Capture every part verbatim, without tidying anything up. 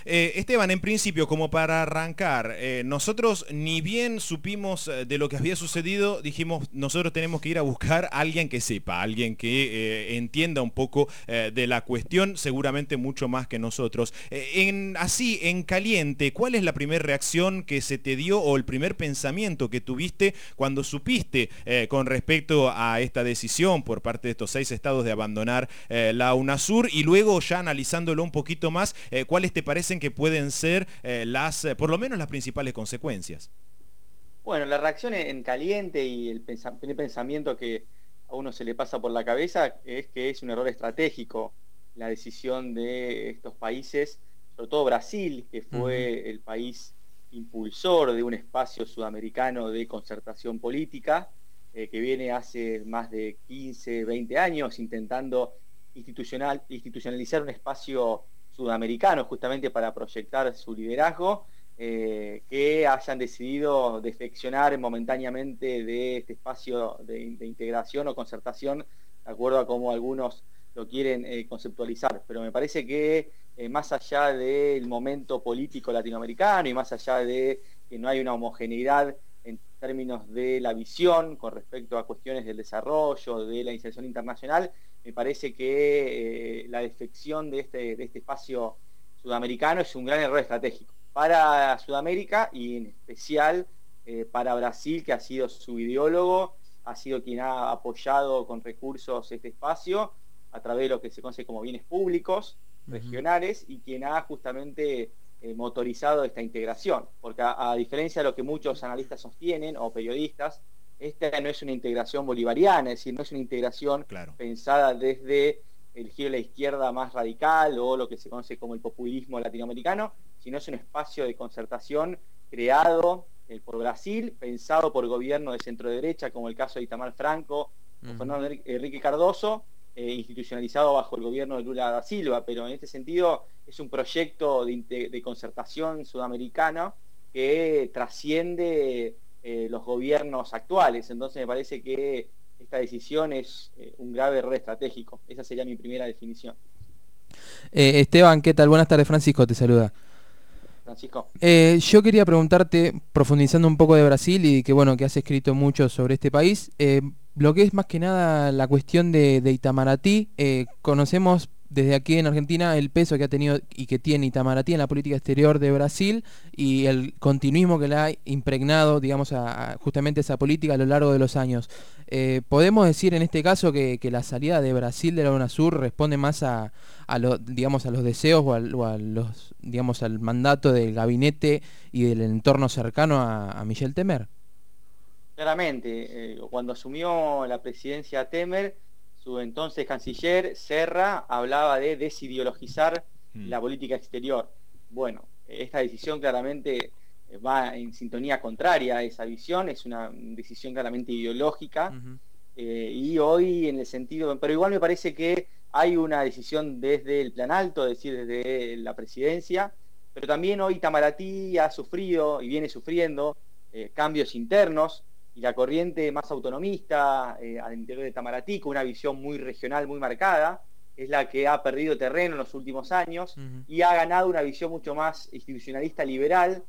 Eh, Esteban, en principio, como para arrancar, eh, nosotros ni bien supimos eh, de lo que había sucedido, dijimos, nosotros tenemos que ir a buscar a alguien que sepa, alguien que eh, entienda un poco eh, de la cuestión, seguramente mucho más que nosotros. Eh, en, así, en caliente, ¿cuál es la primera reacción que se te dio o el primer pensamiento que tuviste cuando supiste eh, con respecto a esta decisión por parte de estos seis estados de abandonar eh, la UNASUR? Y luego, ya analizándolo un poquito más, eh, ¿cuáles te parecen que pueden ser eh, las, eh, por lo menos las principales consecuencias? Bueno, la reacción en caliente y el pensa- primer pensamiento que a uno se le pasa por la cabeza es que es un error estratégico la decisión de estos países, sobre todo Brasil, que fue Uh-huh. el país impulsor de un espacio sudamericano de concertación política, eh, que viene hace más de quince, veinte años intentando institucional, institucionalizar un espacio sudamericano justamente para proyectar su liderazgo. Eh, que hayan decidido defeccionar momentáneamente de este espacio de, de integración o concertación, de acuerdo a cómo algunos lo quieren eh, conceptualizar. Pero me parece que eh, más allá del momento político latinoamericano y más allá de que no hay una homogeneidad en términos de la visión con respecto a cuestiones del desarrollo, de la inserción internacional, me parece que eh, la defección de este, de este espacio sudamericano es un gran error estratégico para Sudamérica y en especial eh, para Brasil, que ha sido su ideólogo, ha sido quien ha apoyado con recursos este espacio a través de lo que se conoce como bienes públicos regionales, uh-huh. y quien ha justamente eh, motorizado esta integración, porque a, a diferencia de lo que muchos analistas sostienen o periodistas, esta no es una integración bolivariana, es decir, no es una integración claro. pensada desde el giro de la izquierda más radical o lo que se conoce como el populismo latinoamericano, sino es un espacio de concertación creado eh, por Brasil, pensado por gobierno de centro derecha, como el caso de Itamar Franco uh-huh. o Fernando Henrique Cardoso, eh, institucionalizado bajo el gobierno de Lula da Silva, pero en este sentido es un proyecto de, de concertación sudamericano que trasciende eh, los gobiernos actuales. Entonces me parece que esta decisión es eh, un grave error estratégico. Esa sería mi primera definición. Eh, Esteban, ¿qué tal? Buenas tardes, Francisco, te saluda. Francisco. Eh, yo quería preguntarte, profundizando un poco de Brasil y que bueno, que has escrito mucho sobre este país, eh, lo que es más que nada la cuestión de, de Itamaraty. Eh, conocemos desde aquí en Argentina el peso que ha tenido y que tiene Itamaraty en la política exterior de Brasil y el continuismo que le ha impregnado, digamos, a, a justamente esa política a lo largo de los años. Eh, ¿Podemos decir en este caso que, que la salida de Brasil de la UNASUR responde más a, a, lo, digamos, a los deseos o, a, o a los, digamos, al mandato del gabinete y del entorno cercano a, a Michel Temer? Claramente, eh, cuando asumió la presidencia Temer, su entonces canciller Serra hablaba de desideologizar mm. la política exterior. Bueno, esta decisión claramente va en sintonía contraria a esa visión, es una decisión claramente ideológica, uh-huh. eh, y hoy en el sentido, pero igual me parece que hay una decisión desde el plan alto, es decir, desde la presidencia, pero también hoy Itamaraty ha sufrido y viene sufriendo eh, cambios internos, y la corriente más autonomista eh, al interior de Itamaraty, con una visión muy regional, muy marcada, es la que ha perdido terreno en los últimos años uh-huh. y ha ganado una visión mucho más institucionalista liberal,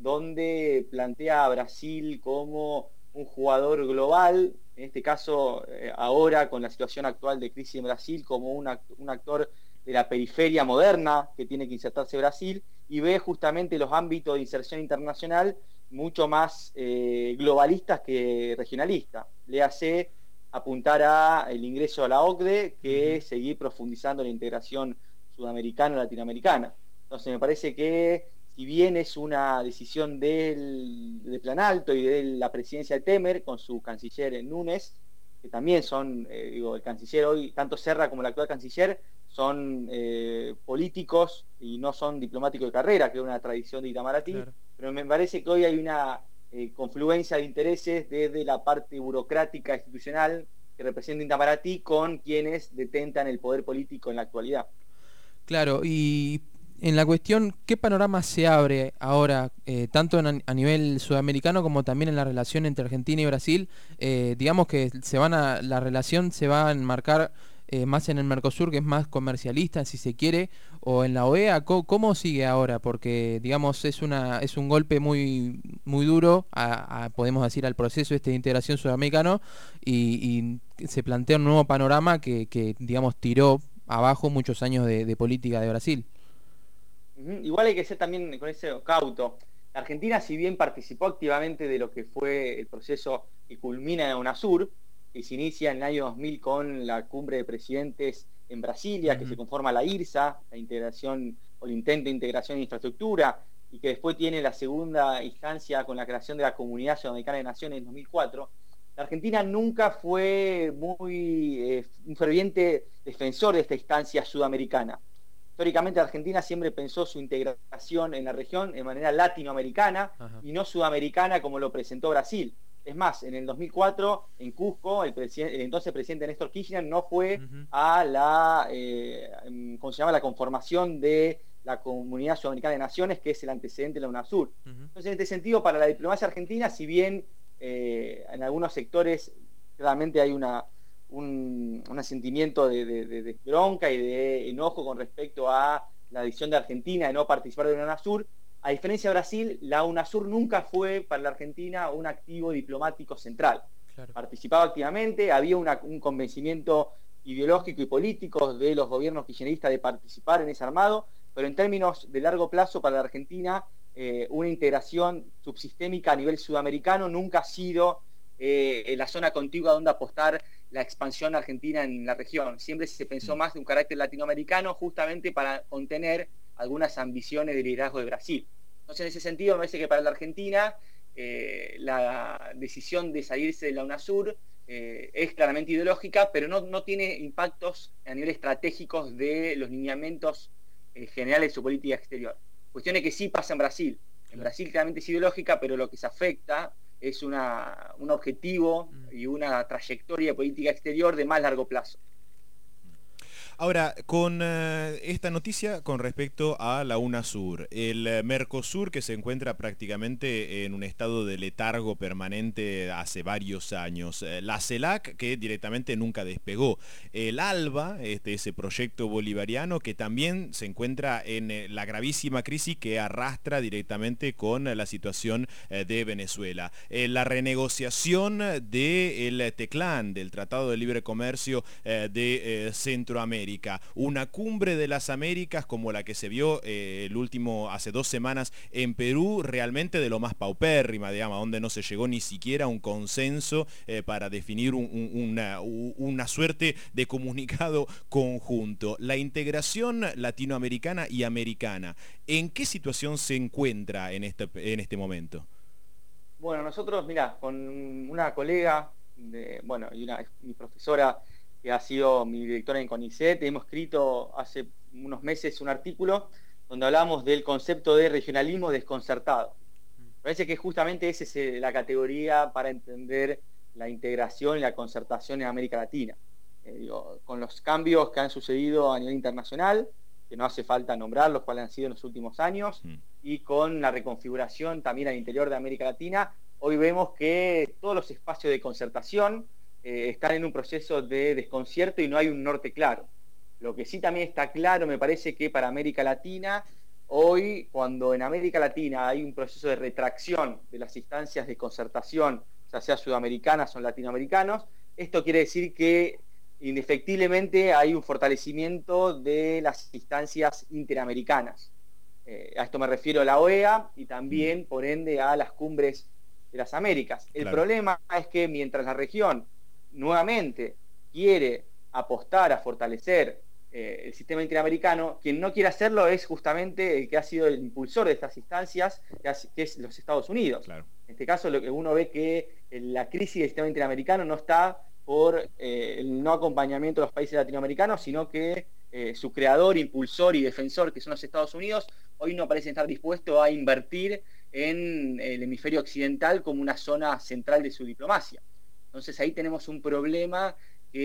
donde plantea a Brasil como un jugador global, en este caso eh, ahora con la situación actual de crisis en Brasil, como un, act- un actor de la periferia moderna que tiene que insertarse Brasil, y ve justamente los ámbitos de inserción internacional mucho más eh, globalistas que regionalistas. Le hace apuntar a el ingreso a la O C D E que uh-huh. seguir profundizando en la integración sudamericana-latinoamericana. Entonces me parece que si bien es una decisión del, del plan alto y de la presidencia de Temer con su canciller Núñez, que también son, eh, digo, el canciller hoy, tanto Serra como el actual canciller, son eh, políticos y no son diplomáticos de carrera, que es una tradición de Itamaraty, claro. Pero me parece que hoy hay una eh, confluencia de intereses desde la parte burocrática institucional que representa Itamaraty con quienes detentan el poder político en la actualidad. Claro, y en la cuestión, ¿qué panorama se abre ahora, eh, tanto en, a nivel sudamericano como también en la relación entre Argentina y Brasil? Eh, digamos que se van a, la relación se va a enmarcar eh, más en el Mercosur, que es más comercialista, si se quiere, o en la O E A? ¿Cómo, cómo sigue ahora? Porque, digamos, es una es un golpe muy muy duro, a, a, podemos decir, al proceso este de integración sudamericano, y, y se plantea un nuevo panorama que, que digamos, tiró abajo muchos años de, de política de Brasil. Uh-huh. Igual hay que ser también con ese cauto. La Argentina, si bien participó activamente de lo que fue el proceso que culmina en UNASUR, que se inicia en el año dos mil con la cumbre de presidentes en Brasilia, uh-huh. que se conforma la IRSA, la integración o el intento de integración de infraestructura, y que después tiene la segunda instancia con la creación de la Comunidad Sudamericana de Naciones en dos mil cuatro, la Argentina nunca fue muy eh, un ferviente defensor de esta instancia sudamericana. Históricamente la Argentina siempre pensó su integración en la región de manera latinoamericana, ajá, y no sudamericana como lo presentó Brasil. Es más, en el dos mil cuatro, en Cusco, el, el entonces presidente Néstor Kirchner no fue uh-huh. a la, eh, ¿cómo se llama?, la conformación de la Comunidad Sudamericana de Naciones, que es el antecedente de la UNASUR. Uh-huh. Entonces, en este sentido, para la diplomacia argentina, si bien eh, en algunos sectores claramente hay una, un, un sentimiento de, de, de, de bronca y de enojo con respecto a la decisión de Argentina de no participar de la UNASUR, a diferencia de Brasil, la UNASUR nunca fue para la Argentina un activo diplomático central. Claro. Participaba activamente, había una, un convencimiento ideológico y político de los gobiernos kirchneristas de participar en ese armado, pero en términos de largo plazo para la Argentina, eh, una integración subsistémica a nivel sudamericano nunca ha sido eh, la zona contigua donde apostar la expansión argentina en la región. Siempre se pensó más de un carácter latinoamericano, justamente para contener algunas ambiciones de liderazgo de Brasil. Entonces, en ese sentido, me parece que para la Argentina eh, la decisión de salirse de la UNASUR eh, es claramente ideológica, pero no, no tiene impactos a nivel estratégicos de los lineamientos eh, generales de su política exterior. Cuestiones que sí pasa en Brasil. En Brasil claramente es ideológica, pero lo que se afecta es una, un objetivo y una trayectoria de política exterior de más largo plazo. Ahora, con uh, esta noticia con respecto a la UNASUR, el uh, Mercosur, que se encuentra prácticamente en un estado de letargo permanente hace varios años, uh, la CELAC, que directamente nunca despegó, el ALBA, este, ese proyecto bolivariano que también se encuentra en uh, la gravísima crisis que arrastra directamente con uh, la situación uh, de Venezuela, uh, la renegociación del TECLAN, del Tratado de Libre Comercio uh, de uh, Centroamérica, una cumbre de las Américas como la que se vio eh, el último, hace dos semanas en Perú, realmente de lo más paupérrima, digamos, donde no se llegó ni siquiera a un consenso eh, para definir un, un, una, una suerte de comunicado conjunto. La integración latinoamericana y americana, ¿en qué situación se encuentra en este, en este momento? Bueno, nosotros, mira, con una colega, de, bueno, y una mi profesora, que ha sido mi directora en CONICET, hemos escrito hace unos meses un artículo donde hablamos del concepto de regionalismo desconcertado. Me parece que justamente esa es la categoría para entender la integración y la concertación en América Latina. Eh, digo, con los cambios que han sucedido a nivel internacional, que no hace falta nombrar los cuales han sido en los últimos años, mm. y con la reconfiguración también al interior de América Latina, hoy vemos que todos los espacios de concertación Eh, están en un proceso de desconcierto y no hay un norte claro. Lo que sí también está claro, me parece que para América Latina, hoy, cuando en América Latina hay un proceso de retracción de las instancias de concertación, ya sea sudamericanas o latinoamericanos, esto quiere decir que indefectiblemente hay un fortalecimiento de las instancias interamericanas. Eh, a esto me refiero a la O E A y también, por ende, a las cumbres de las Américas. El claro. problema es que mientras la región nuevamente quiere apostar a fortalecer eh, el sistema interamericano, quien no quiere hacerlo es justamente el que ha sido el impulsor de estas instancias, que, hace, que es los Estados Unidos. Claro. En este caso, lo que uno ve que la crisis del sistema interamericano no está por eh, el no acompañamiento de los países latinoamericanos, sino que eh, su creador, impulsor y defensor, que son los Estados Unidos, hoy no parece estar dispuesto a invertir en el hemisferio occidental como una zona central de su diplomacia. Entonces ahí tenemos un problema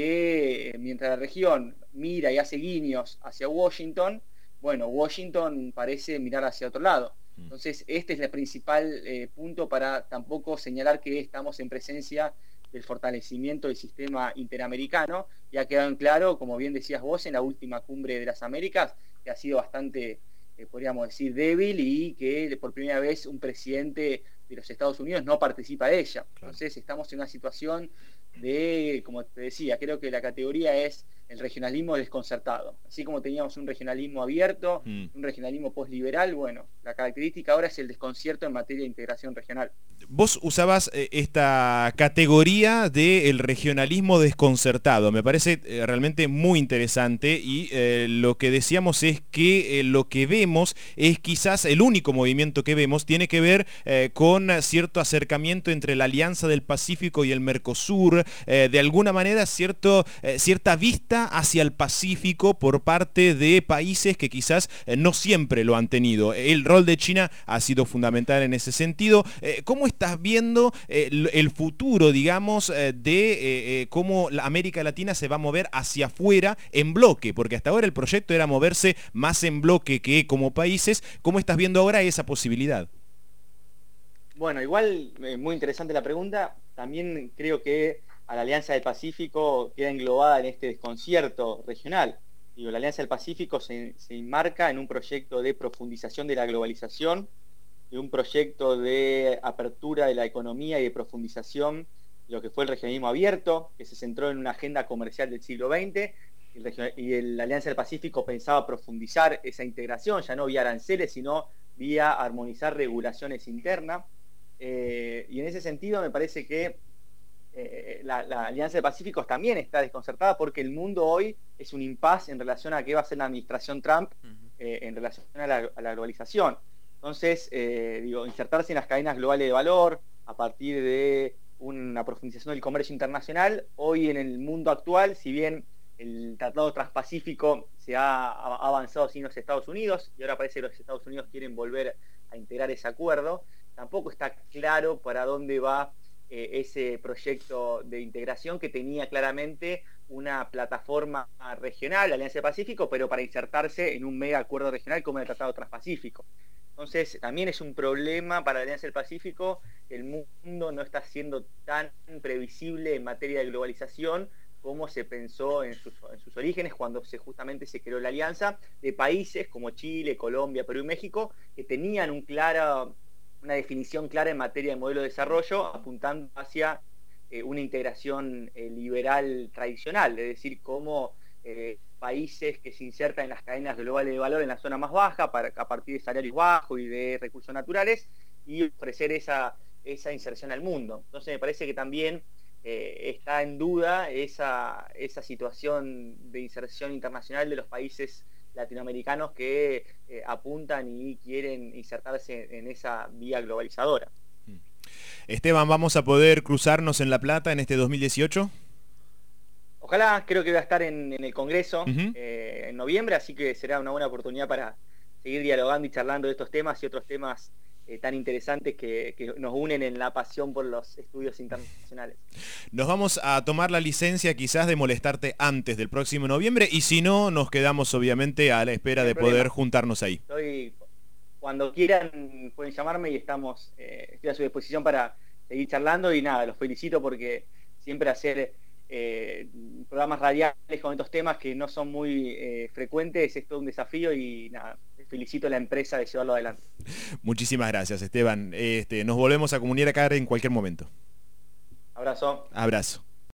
que mientras la región mira y hace guiños hacia Washington, bueno, Washington parece mirar hacia otro lado. Entonces este es el principal eh, punto para tampoco señalar que estamos en presencia del fortalecimiento del sistema interamericano. Ya quedó en claro, como bien decías vos, en la última cumbre de las Américas, que ha sido bastante, eh, podríamos decir, débil y que por primera vez un presidente de los Estados Unidos no participa de ella. Claro. Entonces estamos en una situación de, como te decía, creo que la categoría es el regionalismo desconcertado. Así como teníamos un regionalismo abierto, mm. un regionalismo postliberal, bueno, la característica ahora es el desconcierto en materia de integración regional. Vos usabas eh, esta categoría del regionalismo desconcertado, me parece eh, realmente muy interesante y eh, lo que decíamos es que eh, lo que vemos es quizás el único movimiento que vemos, tiene que ver eh, con cierto acercamiento entre la Alianza del Pacífico y el Mercosur, eh, de alguna manera cierto, eh, cierta vista hacia el Pacífico por parte de países que quizás eh, no siempre lo han tenido. El rol de China ha sido fundamental en ese sentido. Eh, ¿Cómo estás viendo eh, el futuro, digamos, eh, de eh, eh, cómo la América Latina se va a mover hacia afuera en bloque? Porque hasta ahora el proyecto era moverse más en bloque que como países. ¿Cómo estás viendo ahora esa posibilidad? Bueno, igual, eh, muy interesante la pregunta. También creo que a la Alianza del Pacífico queda englobada en este desconcierto regional. Digo, la Alianza del Pacífico se, se enmarca en un proyecto de profundización de la globalización, de un proyecto de apertura de la economía y de profundización de lo que fue el regionalismo abierto, que se centró en una agenda comercial del siglo veinte, y, el, y el, la Alianza del Pacífico pensaba profundizar esa integración, ya no vía aranceles, sino vía armonizar regulaciones internas. Eh, y en ese sentido me parece que eh, la, la Alianza del Pacífico también está desconcertada porque el mundo hoy es un impasse en relación a qué va a hacer la administración Trump eh, en relación a la, a la globalización. Entonces, eh, digo, insertarse en las cadenas globales de valor a partir de una profundización del comercio internacional, hoy en el mundo actual, si bien el Tratado Transpacífico se ha, ha avanzado sin los Estados Unidos, y ahora parece que los Estados Unidos quieren volver a integrar ese acuerdo, tampoco está claro para dónde va eh, ese proyecto de integración que tenía claramente una plataforma regional, la Alianza del Pacífico, pero para insertarse en un mega acuerdo regional como el Tratado Transpacífico. Entonces, también es un problema para la Alianza del Pacífico, el mundo no está siendo tan previsible en materia de globalización como se pensó en sus, en sus orígenes cuando se, justamente se creó la alianza, de países como Chile, Colombia, Perú y México, que tenían un clara, una definición clara en materia de modelo de desarrollo, apuntando hacia eh, una integración eh, liberal tradicional, es decir, como eh, países que se insertan en las cadenas globales de valor en la zona más baja, para, a partir de salarios bajos y de recursos naturales, y ofrecer esa, esa inserción al mundo. Entonces me parece que también eh, está en duda esa, esa situación de inserción internacional de los países latinoamericanos que eh, apuntan y quieren insertarse en esa vía globalizadora. Esteban, ¿vamos a poder cruzarnos en La Plata en este dos mil dieciocho? Ojalá, creo que voy a estar en, en el Congreso uh-huh. eh, en noviembre, así que será una buena oportunidad para seguir dialogando y charlando de estos temas y otros temas eh, tan interesantes que, que nos unen en la pasión por los estudios internacionales. Nos vamos a tomar la licencia quizás de molestarte antes del próximo noviembre y si no, nos quedamos obviamente a la espera de problema. poder juntarnos ahí. Estoy, cuando quieran pueden llamarme y estamos eh, estoy a su disposición para seguir charlando y nada, los felicito porque siempre hacer Eh, programas radiales con estos temas que no son muy eh, frecuentes, es todo un desafío y nada, felicito a la empresa de llevarlo adelante. Muchísimas gracias, Esteban. Este, nos volvemos a comunicar acá en cualquier momento. Abrazo. Abrazo.